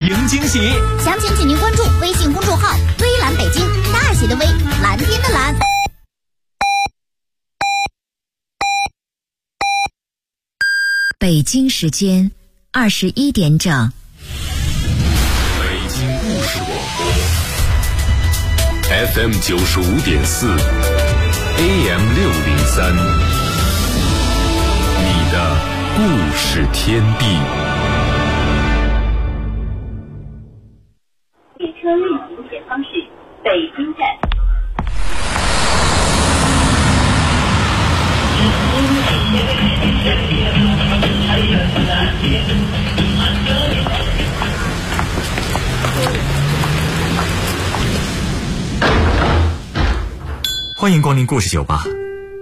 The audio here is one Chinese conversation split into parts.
迎惊喜。 详情请您关注微信公众号“微蓝北京”，大写的微，蓝天的蓝。 北京时间21点整。 北京故事广播 FM 95.4 AM 603，你的故事天地。 列车运行前方是北京站。 欢迎光临故事酒吧。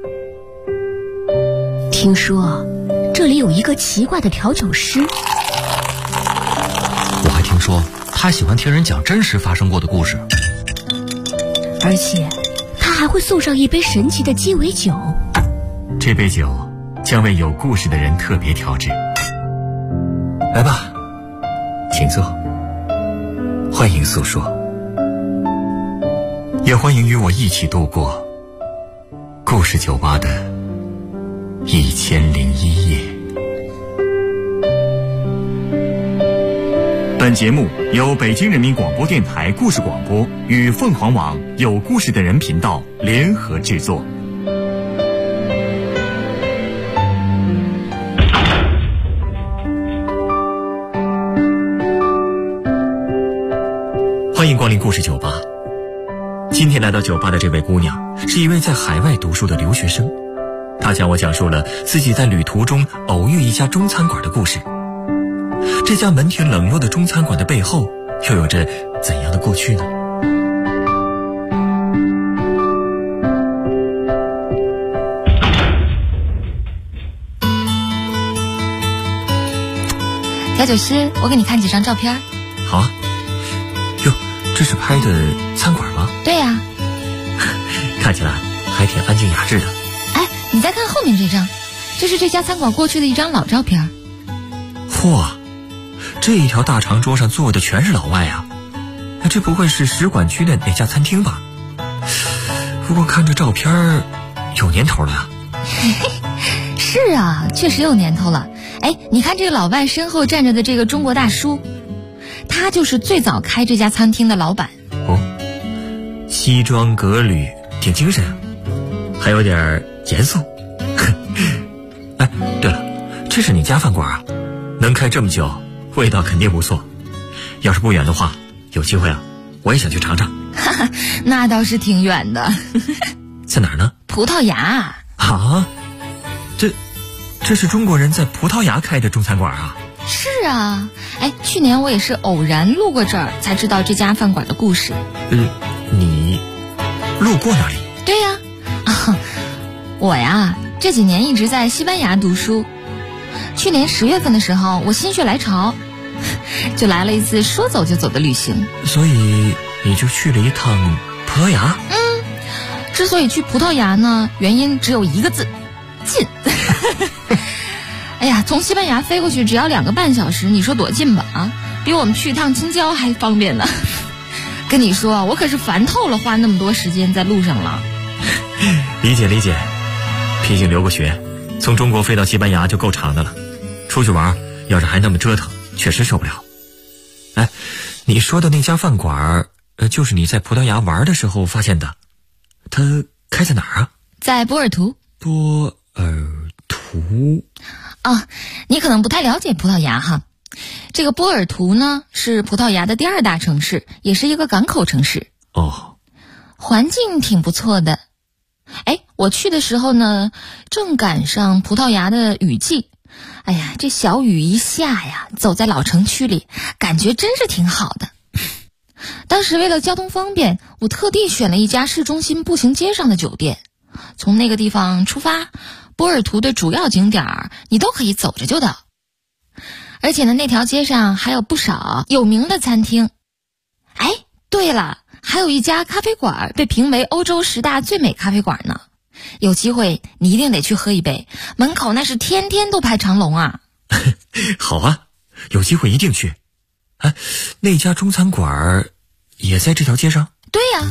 听说这里有一个奇怪的调酒师， 我还听说他喜欢听人讲真实发生过的故事， 而且他还会送上一杯神奇的鸡尾酒。 这杯酒将为有故事的人特别调制。来吧，请坐，欢迎诉说，也欢迎与我一起度过故事酒吧的1001夜。本节目由北京人民广播电台故事广播与凤凰网有故事的人频道联合制作。欢迎光临故事酒吧。今天来到酒吧的这位姑娘是一位在海外读书的留学生，她向我讲述了自己在旅途中偶遇一家中餐馆的故事。这家门庭冷落的中餐馆的背后又有着怎样的过去呢？ 调酒师，我给你看几张照片。 好啊。哟，这是拍的餐馆吗？ 对呀。 看起来还挺安静雅致的。 哎，你再看后面这张，这是这家餐馆过去的一张老照片。 嚯，这一条大长桌上坐的全是老外啊！这不会是使馆区的哪家餐厅吧？不过看这照片有年头了呀。 是啊，确实有年头了。哎，你看这个老外身后站着的这个中国大叔，他就是最早开这家餐厅的老板。 哦，西装革履，挺精神啊，还有点严肃。哎，对了，这是你家饭馆啊？能开这么久，味道肯定不错。要是不远的话，有机会啊，我也想去尝尝。 哈哈，那倒是挺远的。 在哪儿呢？ 葡萄牙。 啊，这是中国人在葡萄牙开的中餐馆啊？ 是啊，哎，去年我也是偶然路过这儿，才知道这家饭馆的故事。 你路过那里？ 对呀。我呀，这几年一直在西班牙读书。去年10月份的时候，我心血来潮，就来了一次说走就走的旅行。 所以你就去了一趟葡萄牙？ 之所以去葡萄牙呢，原因只有一个字，近。哎呀，从西班牙飞过去只要2个半小时，你说多近吧？啊，比我们去一趟青椒还方便呢。跟你说，我可是烦透了花那么多时间在路上了。 理解，毕竟留过学，从中国飞到西班牙就够长的了，出去玩要是还那么折腾，确实受不了。哎，你说的那家饭馆就是你在葡萄牙玩的时候发现的，它开在哪儿啊？ 在波尔图。 波尔图啊，你可能不太了解葡萄牙哈。这个波尔图呢，是葡萄牙的第2大城市，也是一个港口城市。 哦， 环境挺不错的。哎，我去的时候呢，正赶上葡萄牙的雨季。哎呀，这小雨一下呀，走在老城区里，感觉真是挺好的。当时为了交通方便，我特地选了一家市中心步行街上的酒店。从那个地方出发，波尔图的主要景点你都可以走着就到。而且呢，那条街上还有不少有名的餐厅。哎，对了，还有一家咖啡馆被评为欧洲10大最美咖啡馆呢。有机会你一定得去喝一杯，门口那是天天都排长龙啊。 好啊，有机会一定去。 哎，那家中餐馆也在这条街上？ 对呀。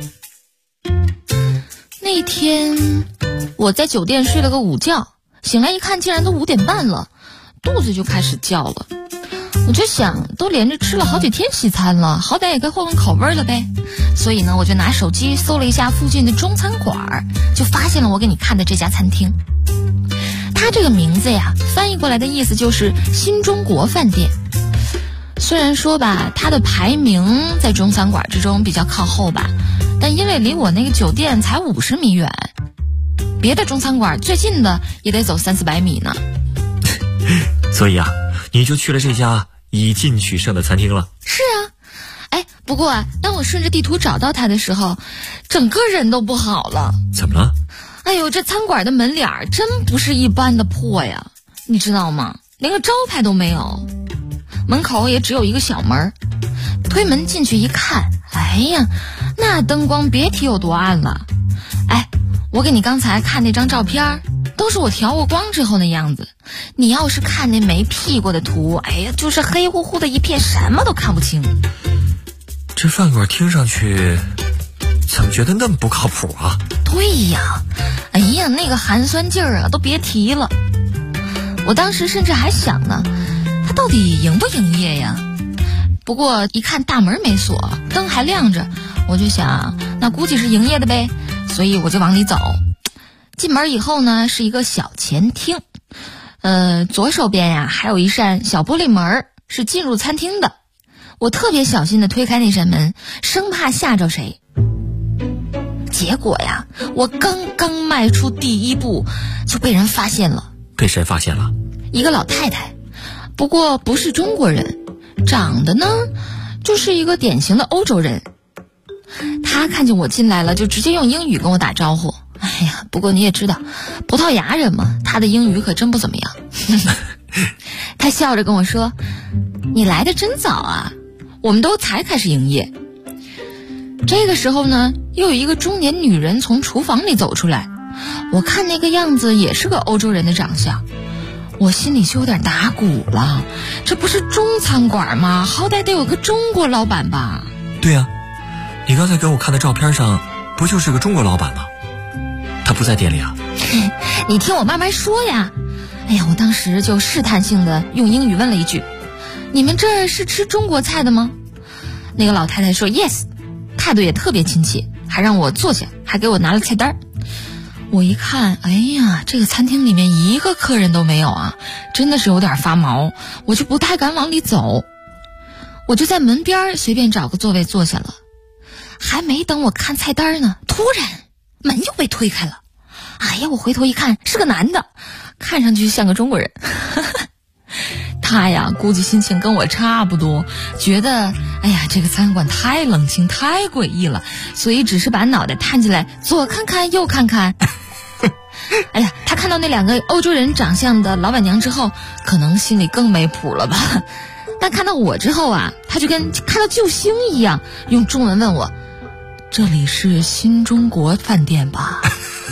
那天我在酒店睡了个午觉，醒来一看竟然都5点半了，肚子就开始叫了。我就想都连着吃了好几天西餐了，好歹也该换换口味了呗。所以呢，我就拿手机搜了一下附近的中餐馆，就发现了我给你看的这家餐厅。它这个名字呀，翻译过来的意思就是新中国饭店。虽然说吧，它的排名在中餐馆之中比较靠后吧，但因为离我那个酒店才50米远，别的中餐馆最近的也得走300-400米呢。 所以啊，你就去了这家以进取胜的餐厅了。 是啊，哎，不过啊，当我顺着地图找到它的时候，整个人都不好了。 怎么了？ 哎呦，这餐馆的门脸真不是一般的破呀，你知道吗？连个招牌都没有，门口也只有一个小门。推门进去一看，哎呀，那灯光别提有多暗了。哎，我给你刚才看那张照片，都是我调过光之后的样子。你要是看那没 P 过的图，哎呀，就是黑乎乎的一片，什么都看不清。 这饭馆听上去怎么觉得那么不靠谱啊？ 对呀，哎呀，那个寒酸劲儿啊，都别提了。我当时甚至还想呢，他到底营不营业呀？不过一看大门没锁，灯还亮着，我就想那估计是营业的呗，所以我就往里走。进门以后呢，是一个小前厅，左手边呀还有一扇小玻璃门，是进入餐厅的。我特别小心地推开那扇门，生怕吓着谁。结果呀，我刚刚迈出第一步，就被人发现了。 被谁发现了？ 一个老太太，不过不是中国人，长得呢就是一个典型的欧洲人。她看见我进来了，就直接用英语跟我打招呼。哎呀，不过你也知道，葡萄牙人嘛，他的英语可真不怎么样。她笑着跟我说：“你来的真早啊，我们都才开始营业。”这个时候呢，又有一个中年女人从厨房里走出来，我看那个样子也是个欧洲人的长相，我心里就有点打鼓了。这不是中餐馆吗？好歹得有个中国老板吧？ 对呀，你刚才给我看的照片上不就是个中国老板吗？他不在店里啊？ 你听我慢慢说呀。哎呀，我当时就试探性的用英语问了一句：“你们这是吃中国菜的吗？”那个老太太说 yes， 态度也特别亲切，还让我坐下，还给我拿了菜单。我一看，哎呀，这个餐厅里面一个客人都没有啊，真的是有点发毛，我就不太敢往里走。我就在门边随便找个座位坐下了。还没等我看菜单呢，突然门又被推开了。哎呀，我回头一看，是个男的，看上去像个中国人。他呀，估计心情跟我差不多，觉得哎呀，这个餐馆太冷清太诡异了，所以只是把脑袋探进来，左看看右看看。哎呀，他看到那2个欧洲人长相的老板娘之后，可能心里更没谱了吧。但看到我之后啊，他就跟看到救星一样，用中文问我：“这里是新中国饭店吧？”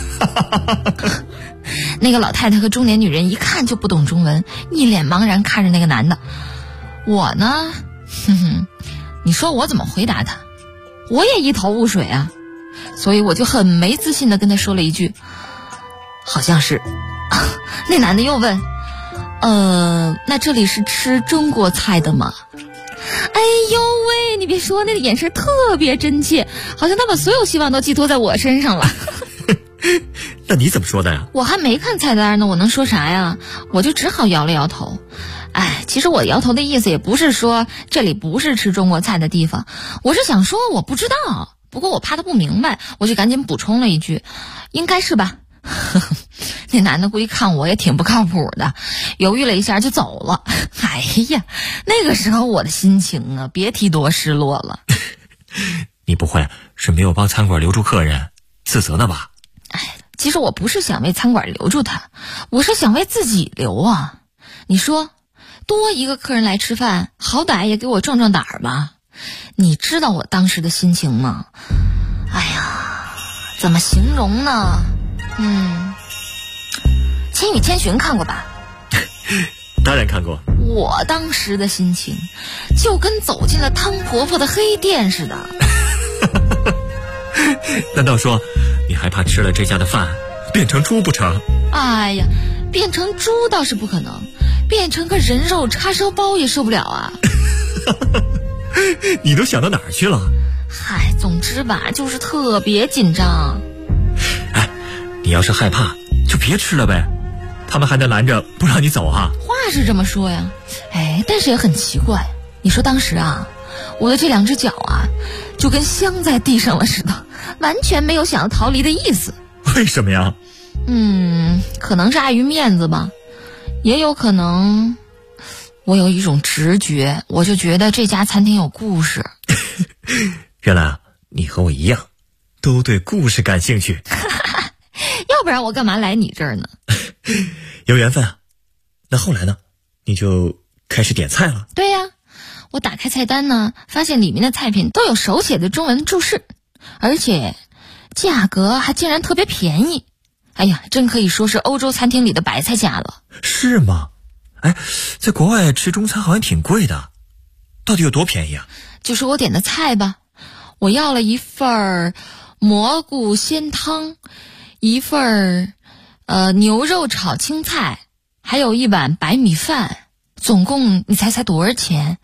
那个老太太和中年女人一看就不懂中文，一脸茫然看着那个男的。我呢，你说我怎么回答他？我也一头雾水啊，所以我就很没自信的跟他说了一句：“好像是。”那男的又问：“那这里是吃中国菜的吗？”哎呦喂，你别说，那个眼神特别真切，好像他把所有希望都寄托在我身上了。 那你怎么说的呀？ 我还没看菜单呢，我能说啥呀？我就只好摇了摇头。哎，其实我摇头的意思也不是说这里不是吃中国菜的地方，我是想说我不知道，不过我怕他不明白，我就赶紧补充了一句：“应该是吧。”那男的估计看我也挺不靠谱的，犹豫了一下就走了。哎呀，那个时候我的心情啊，别提多失落了。 你不会是没有帮餐馆留住客人自责呢吧？ 哎，其实我不是想为餐馆留住他，我是想为自己留啊。你说多一个客人来吃饭，好歹也给我壮壮胆儿吧。你知道我当时的心情吗？哎呀，怎么形容呢？千与千寻看过吧？ 当然看过。 我当时的心情就跟走进了汤婆婆的黑店似的。 难道说你害怕吃了这家的饭变成猪不成？ 哎呀，变成猪倒是不可能，变成个人肉叉烧包也受不了啊。 你都想到哪儿去了？ 嗨，总之吧，就是特别紧张。 哎，你要是害怕就别吃了呗，他们还能拦着不让你走啊？ 话是这么说呀，哎，但是也很奇怪。你说当时啊，我的这2只脚啊就跟镶在地上了似的，完全没有想要逃离的意思。 为什么呀？ 可能是碍于面子吧，也有可能我有一种直觉，我就觉得这家餐厅有故事。 原来啊，你和我一样都对故事感兴趣。 要不然我干嘛来你这儿呢？ 有缘分啊。那后来呢？你就开始点菜了？ 对呀，我打开菜单呢，发现里面的菜品都有手写的中文注释，而且价格还竟然特别便宜。哎呀，真可以说是欧洲餐厅里的白菜价了。 是吗？哎，在国外吃中餐好像挺贵的，到底有多便宜啊？ 就说我点的菜吧，我要了一份蘑菇鲜汤，一份牛肉炒青菜，还有一碗白米饭，总共你猜多少钱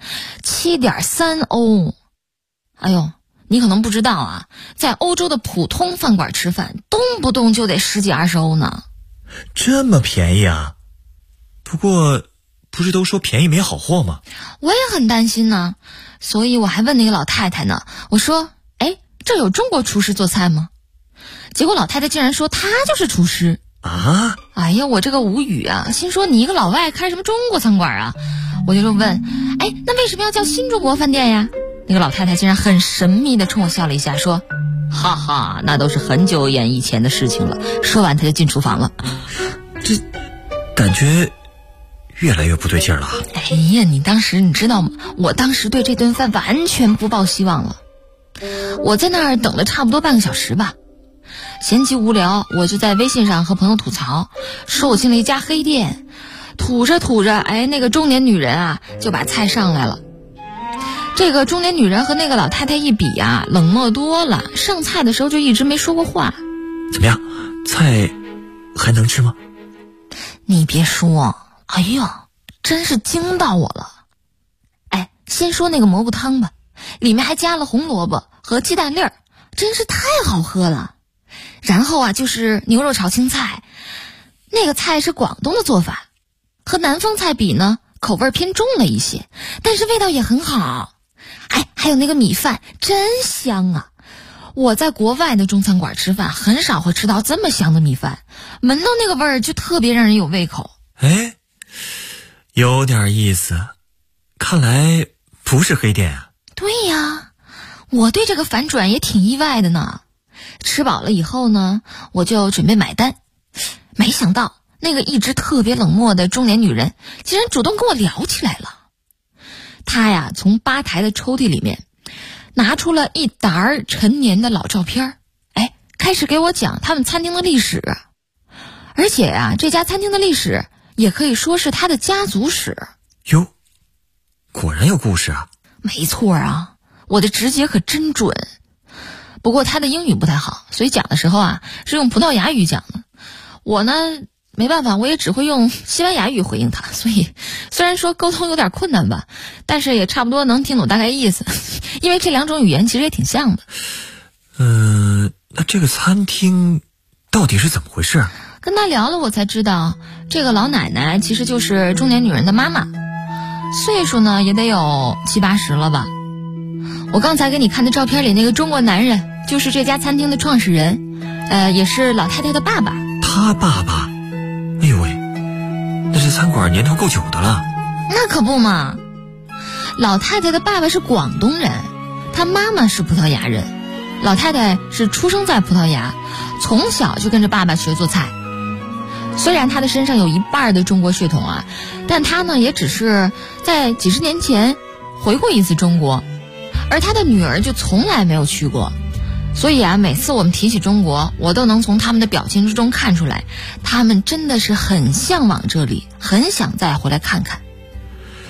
？7.3欧。哎呦，你可能不知道啊，在欧洲的普通饭馆吃饭动不动就得10几20欧呢。 这么便宜啊？不过不是都说便宜没好货吗？ 我也很担心呢，所以我还问那个老太太呢，我说哎，这有中国厨师做菜吗？结果老太太竟然说她就是厨师啊！ 哎呀，我这个无语啊，心说你一个老外开什么中国餐馆啊？我就问，哎，那为什么要叫新中国饭店呀？那个老太太竟然很神秘地冲我笑了一下，说哈哈，那都是很久以前的事情了。说完她就进厨房了。 这感觉越来越不对劲了。 哎呀，你知道吗？我当时对这顿饭完全不抱希望了。我在那儿等了差不多半个小时吧，闲极无聊，我就在微信上和朋友吐槽，说我进了一家黑店，吐着吐着，哎，那个中年女人啊就把菜上来了。这个中年女人和那个老太太一比啊，冷漠多了，上菜的时候就一直没说过话。 怎么样，菜还能吃吗？ 你别说，哎呀，真是惊到我了。哎，先说那个蘑菇汤吧，里面还加了红萝卜和鸡蛋粒儿，真是太好喝了。然后啊，就是牛肉炒青菜，那个菜是广东的做法，和南方菜比呢，口味偏重了一些，但是味道也很好。哎，还有那个米饭真香啊！我在国外的中餐馆吃饭，很少会吃到这么香的米饭，闻到那个味儿就特别让人有胃口。 哎，有点意思，看来不是黑店啊。 对呀，我对这个反转也挺意外的呢。吃饱了以后呢，我就准备买单，没想到那个一直特别冷漠的中年女人竟然主动跟我聊起来了。她呀，从吧台的抽屉里面拿出了一沓陈年的老照片，哎，开始给我讲他们餐厅的历史。而且啊，这家餐厅的历史也可以说是他的家族史。 哟，果然有故事啊。 没错啊，我的直觉可真准。不过他的英语不太好，所以讲的时候啊是用葡萄牙语讲的。我呢没办法，我也只会用西班牙语回应他，所以虽然说沟通有点困难吧，但是也差不多能听懂大概意思，因为这2种语言其实也挺像的。 那这个餐厅到底是怎么回事？ 跟他聊了，我才知道这个老奶奶其实就是中年女人的妈妈，岁数呢也得有70、80了吧。我刚才给你看的照片里那个中国男人就是这家餐厅的创始人，也是老太太的爸爸。 他爸爸？哎呦喂，那这餐馆年头够久的了。 那可不嘛，老太太的爸爸是广东人，她妈妈是葡萄牙人。老太太是出生在葡萄牙，从小就跟着爸爸学做菜。虽然她的身上有一半的中国血统啊，但她呢也只是在几十年前回过一次中国，而她的女儿就从来没有去过。所以啊，每次我们提起中国，我都能从他们的表情之中看出来，他们真的是很向往这里，很想再回来看看。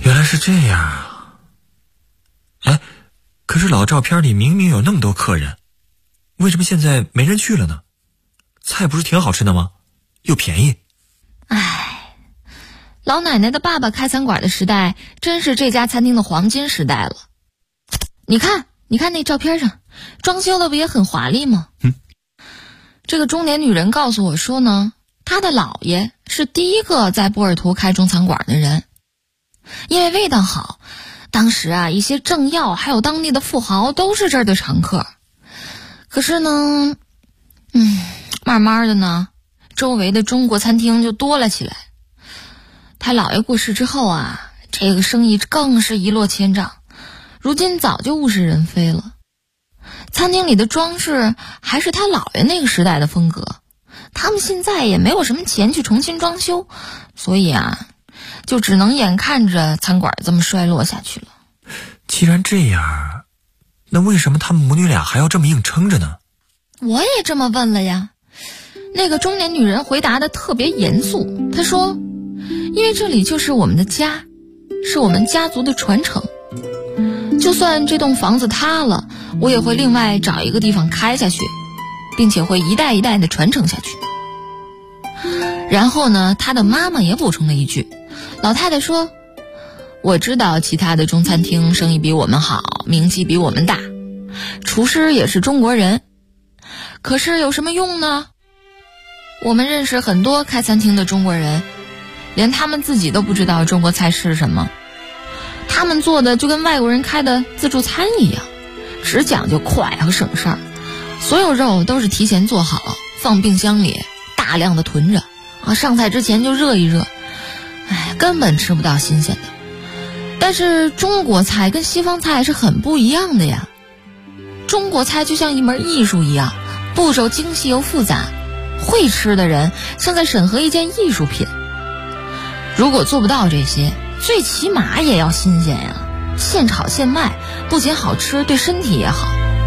原来是这样啊！哎，可是老照片里明明有那么多客人，为什么现在没人去了呢？菜不是挺好吃的吗？又便宜。 唉，老奶奶的爸爸开餐馆的时代，真是这家餐厅的黄金时代了。你看那照片上，装修的不也很华丽吗？这个中年女人告诉我说呢，她的姥爷是第一个在波尔图开中餐馆的人，因为味道好，当时啊，一些政要还有当地的富豪都是这儿的常客。可是呢，慢慢的呢，周围的中国餐厅就多了起来。他姥爷过世之后啊，这个生意更是一落千丈，如今早就物是人非了。餐厅里的装饰还是他姥爷那个时代的风格，他们现在也没有什么钱去重新装修，所以啊，就只能眼看着餐馆这么衰落下去了。 既然这样，那为什么他们母女俩还要这么硬撑着呢？ 我也这么问了呀。那个中年女人回答的特别严肃，她说，因为这里就是我们的家，是我们家族的传承，就算这栋房子塌了，我也会另外找一个地方开下去，并且会一代一代的传承下去。然后呢，她的妈妈也补充了一句，老太太说，我知道其他的中餐厅生意比我们好，名气比我们大，厨师也是中国人，可是有什么用呢？我们认识很多开餐厅的中国人，连他们自己都不知道中国菜是什么，他们做的就跟外国人开的自助餐一样，只讲究快和省事儿，所有肉都是提前做好，放冰箱里大量的囤着啊，上菜之前就热一热，根本吃不到新鲜的。但是中国菜跟西方菜是很不一样的呀，中国菜就像一门艺术一样，步骤精细又复杂，会吃的人像在审核一件艺术品。如果做不到这些，最起码也要新鲜呀，现炒现卖，不仅好吃，对身体也好。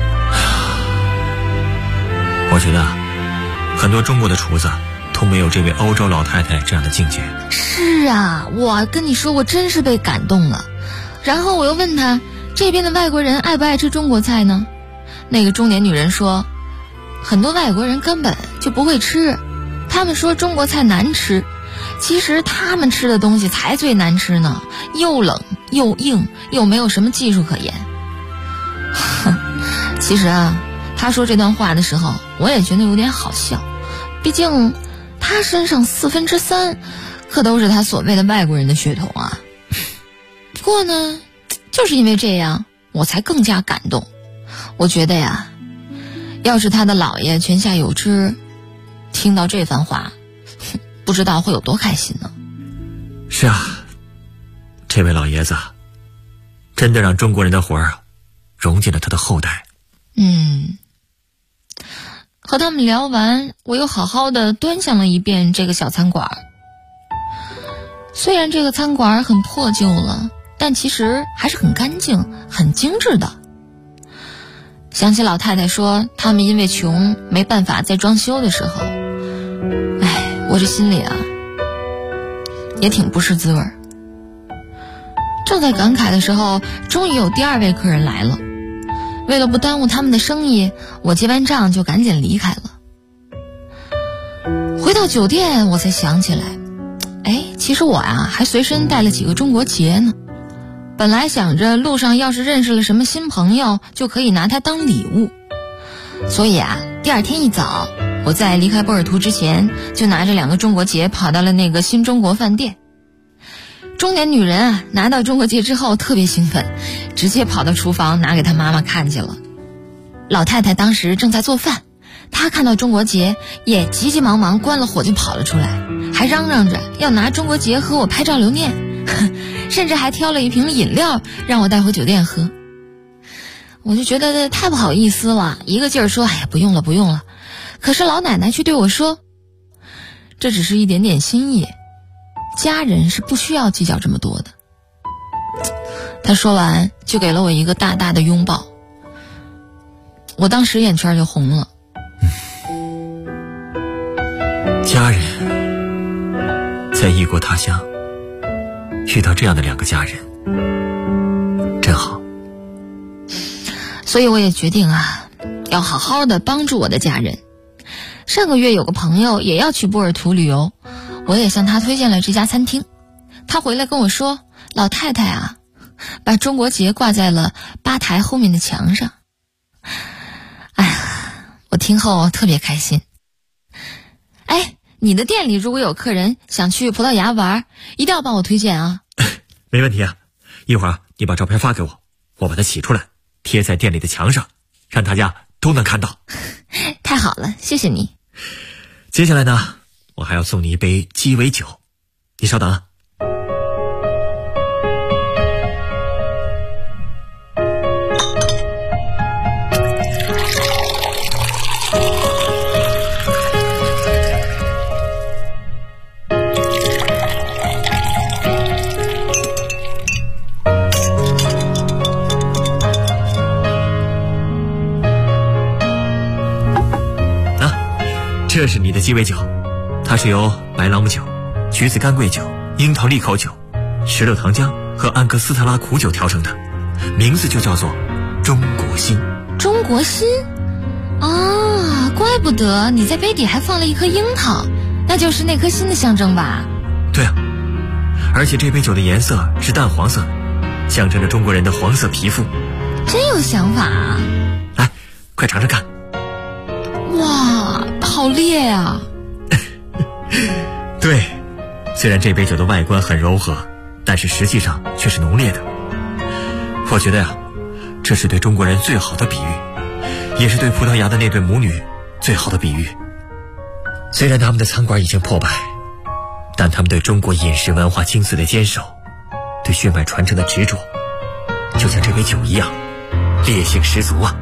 我觉得很多中国的厨子都没有这位欧洲老太太这样的境界。 是啊，我跟你说，我真是被感动了。然后我又问他，这边的外国人爱不爱吃中国菜呢？那个中年女人说，很多外国人根本就不会吃，他们说中国菜难吃，其实他们吃的东西才最难吃呢，又冷又硬，又没有什么技术可言。其实啊，他说这段话的时候，我也觉得有点好笑，毕竟他身上3/4可都是他所谓的外国人的血统啊。不过呢，就是因为这样，我才更加感动。我觉得呀，要是他的姥爷泉下有知，听到这番话，不知道会有多开心呢。 是啊，这位老爷子真的让中国人的魂儿融进了他的后代。 和他们聊完，我又好好的端详了一遍这个小餐馆。虽然这个餐馆很破旧了，但其实还是很干净很精致的。想起老太太说他们因为穷没办法再装修的时候，我这心里啊也挺不是滋味。正在感慨的时候，终于有第2位客人来了。为了不耽误他们的生意，我结完账就赶紧离开了。回到酒店，我才想起来，其实我还随身带了几个中国结呢。本来想着路上要是认识了什么新朋友，就可以拿它当礼物。所以第2天一早，我在离开波尔图之前，就拿着2个中国结跑到了那个新中国饭店。中年女人拿到中国结之后特别兴奋，直接跑到厨房拿给她妈妈看去了。老太太当时正在做饭，她看到中国结也急急忙忙关了火就跑了出来，还嚷嚷着要拿中国结和我拍照留念，甚至还挑了一瓶饮料让我带回酒店喝。我就觉得太不好意思了，一个劲儿说不用了不用了。可是老奶奶却对我说，这只是一点点心意，家人是不需要计较这么多的。她说完就给了我一个大大的拥抱，我当时眼圈就红了。 家人在异国他乡遇到这样的2个家人， 真好。 所以我也决定要好好的帮助我的家人。上个月有个朋友也要去波尔图旅游，我也向他推荐了这家餐厅。他回来跟我说，老太太把中国结挂在了吧台后面的墙上。我听后特别开心。你的店里如果有客人想去葡萄牙玩，一定要帮我推荐啊。 没问题啊，一会儿你把照片发给我，我把它洗出来贴在店里的墙上，让大家都能看到。 太好了，谢谢你。 接下来呢，我还要送你一杯鸡尾酒，你稍等啊。这是你的鸡尾酒，它是由白朗姆酒、橘子干桂酒、樱桃利口酒、石榴糖浆和安格斯特拉苦酒调成的，名字就叫做中国心。 中国心怪不得你在杯底还放了一颗樱桃，那就是那颗心的象征吧？ 对啊，而且这杯酒的颜色是淡黄色，象征着中国人的黄色皮肤。 真有想法啊！ 来，快尝尝看。 哇，好烈啊！ 对，虽然这杯酒的外观很柔和，但是实际上却是浓烈的。我觉得这是对中国人最好的比喻，也是对葡萄牙的那对母女最好的比喻。虽然他们的餐馆已经破败，但他们对中国饮食文化精髓的坚守，对血脉传承的执着，就像这杯酒一样，烈性十足啊！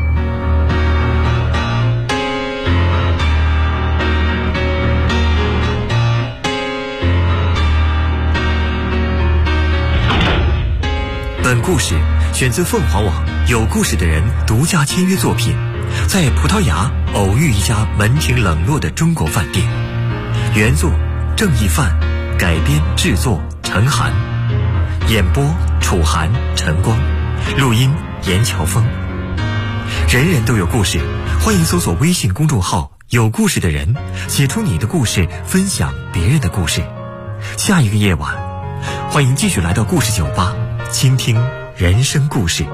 本故事选自凤凰网有故事的人独家签约作品，在葡萄牙偶遇一家门庭冷落的中国饭店。原作郑义范，改编制作陈寒，演播楚寒、陈光，录音严乔峰。人人都有故事，欢迎搜索微信公众号有故事的人，写出你的故事，分享别人的故事。下一个夜晚，欢迎继续来到故事酒吧，倾听人生故事。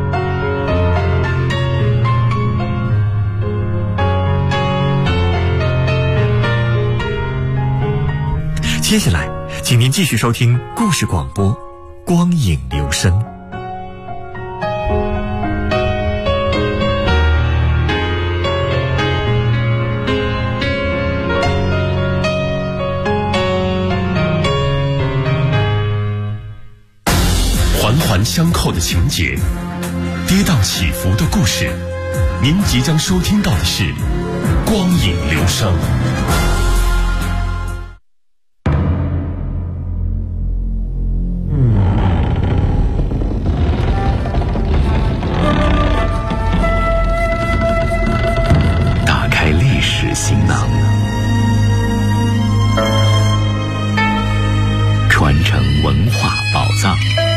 接下来请您继续收听故事广播，光影留声。 环环相扣的情节，跌宕起伏的故事，您即将收听到的是光影留声。打开历史行囊，传承文化宝藏。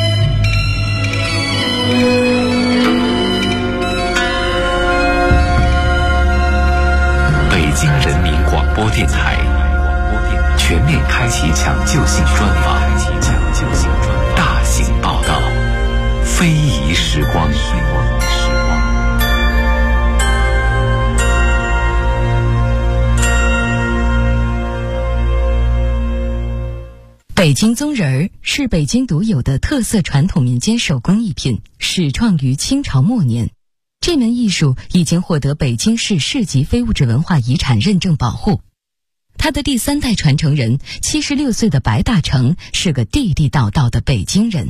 北京人民广播电台全面开启抢救性专访，大型报道，非遗时光。 北京宗人儿是北京独有的特色传统民间手工艺品，始创于清朝末年。这门艺术已经获得北京市市级非物质文化遗产认证保护。他的第3代传承人76岁的白大成是个地地道道的北京人。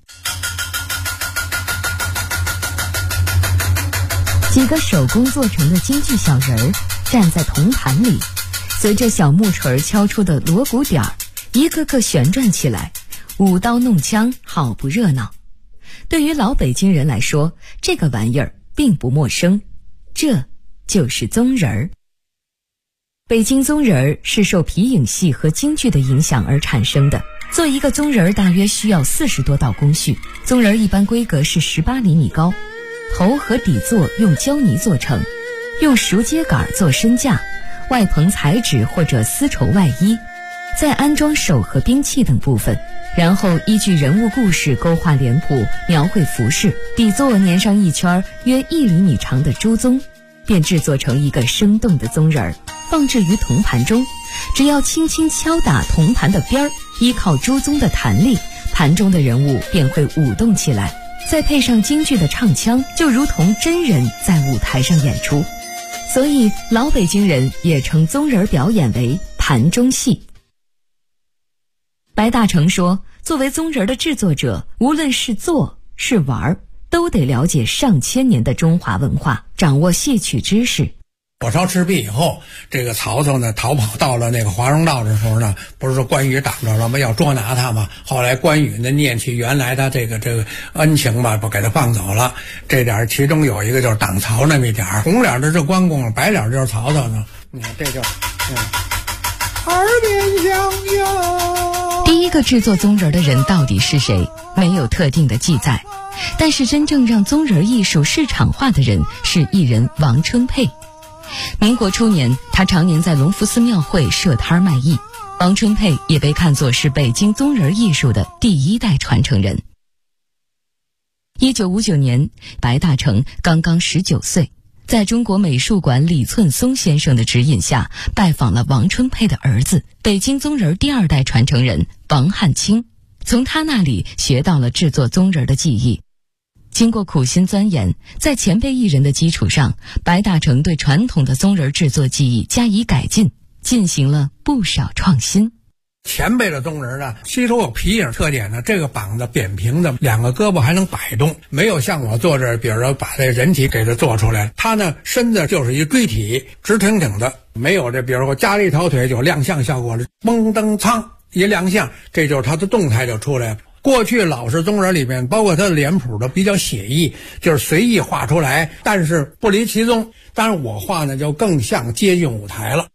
几个手工做成的京剧小人儿站在铜盘里，随着小木锤敲出的锣鼓点儿，一个个旋转起来，舞刀弄枪，好不热闹。对于老北京人来说，这个玩意儿并不陌生，这就是宗人儿。北京宗人儿是受皮影戏和京剧的影响而产生的， 做一个棕人大约需要40多道工序。棕人一般规格是18厘米高，头和底座用胶泥做成，用熟秸秆做身架，外棚彩纸或者丝绸外衣，再安装手和兵器等部分，然后依据人物故事勾画脸谱，描绘服饰，底座粘上一圈约1厘米长的猪鬃，便制作成一个生动的棕人，放置于铜盘中。只要轻轻敲打铜盘的边儿，依靠猪鬃的弹力，盘中的人物便会舞动起来，再配上京剧的唱腔，就如同真人在舞台上演出。所以老北京人也称棕人表演为盘中戏。白大成说，作为棕人的制作者，无论是做是玩，都得了解上千年的中华文化，掌握戏曲知识。 火烧赤壁以后，这个曹操呢逃跑到了那个华容道的时候呢，不是说关羽挡着了吗？要捉拿他嘛。后来关羽呢念起原来他这个恩情吧，不给他放走了。这点其中有一个就是挡曹那么一点，红脸的是关公，白脸就是曹操呢。你看这就耳边响哟。 第一个制作棕人的人到底是谁？没有特定的记载。但是真正让棕人艺术市场化的人是艺人王春佩。民国初年，他常年在隆福寺庙会设摊卖艺。王春佩也被看作是北京棕人艺术的第1代传承人。1959年，白大成刚刚19岁，在中国美术馆李寸松先生的指引下，拜访了王春佩的儿子，北京棕人第2代传承人王汉卿，从他那里学到了制作棕人的技艺。经过苦心钻研，在前辈艺人的基础上，白大成对传统的棕人制作技艺加以改进，进行了不少创新。 前辈的棕人呢，吸收有皮影特点呢，这个膀子扁平的，2个胳膊还能摆动，没有像我做这，比如说把这人体给它做出来，它呢身子就是一锥体，直挺挺的，没有这比如说加了一条腿就亮相效果了，嘣噔噌一亮相，这就是它的动态就出来了。过去老式棕人里面，包括他的脸谱都比较写意，就是随意画出来，但是不离其宗。当然我画呢就更像接近舞台了。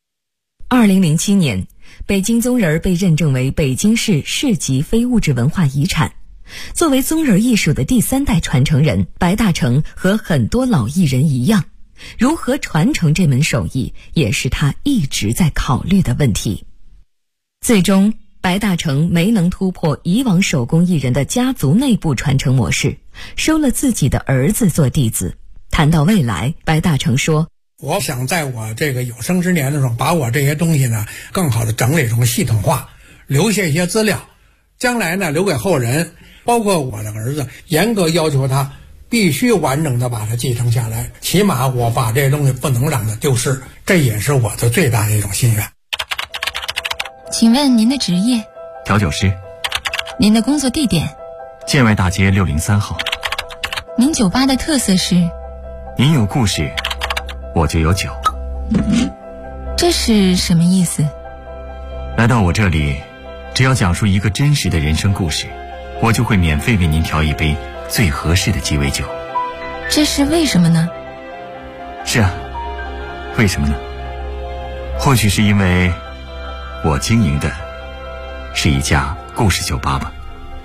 2007年，北京棕人被认证为北京市市级非物质文化遗产。作为棕人艺术的第3代传承人，白大成和很多老艺人一样，如何传承这门手艺，也是他一直在考虑的问题。最终白大成没能突破以往手工艺人的家族内部传承模式，收了自己的儿子做弟子。谈到未来，白大成说， 我想在我这个有生之年的时候，把我这些东西呢更好的整理成系统化，留下一些资料，将来呢留给后人，包括我的儿子，严格要求他必须完整的把它继承下来，起码我把这些东西不能让它丢失，这也是我的最大的一种心愿。 请问您的职业？ 调酒师。 您的工作地点？ 建外大街603号。 您酒吧的特色是？ 您有故事，我就有酒。 这是什么意思？ 来到我这里，只要讲述一个真实的人生故事，我就会免费为您调一杯最合适的鸡尾酒。 这是为什么呢？ 是啊，为什么呢？或许是因为我经营的是一家故事酒吧吧。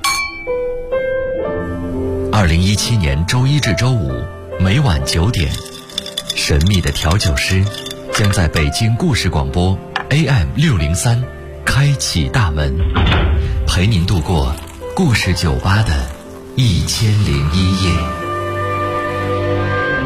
2017年周一至周五每晚9点，神秘的调酒师将在北京故事广播 AM603开启大门，陪您度过故事酒吧的1001